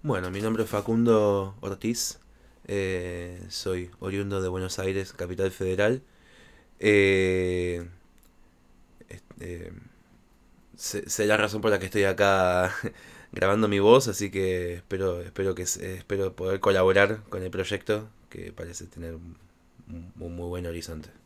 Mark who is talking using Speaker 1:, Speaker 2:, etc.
Speaker 1: Bueno, mi nombre es Facundo Ortiz, soy oriundo de Buenos Aires, capital federal. Eh, este, sé la razón por la que estoy acá grabando mi voz, así que espero poder colaborar con el proyecto que parece tener un muy buen horizonte.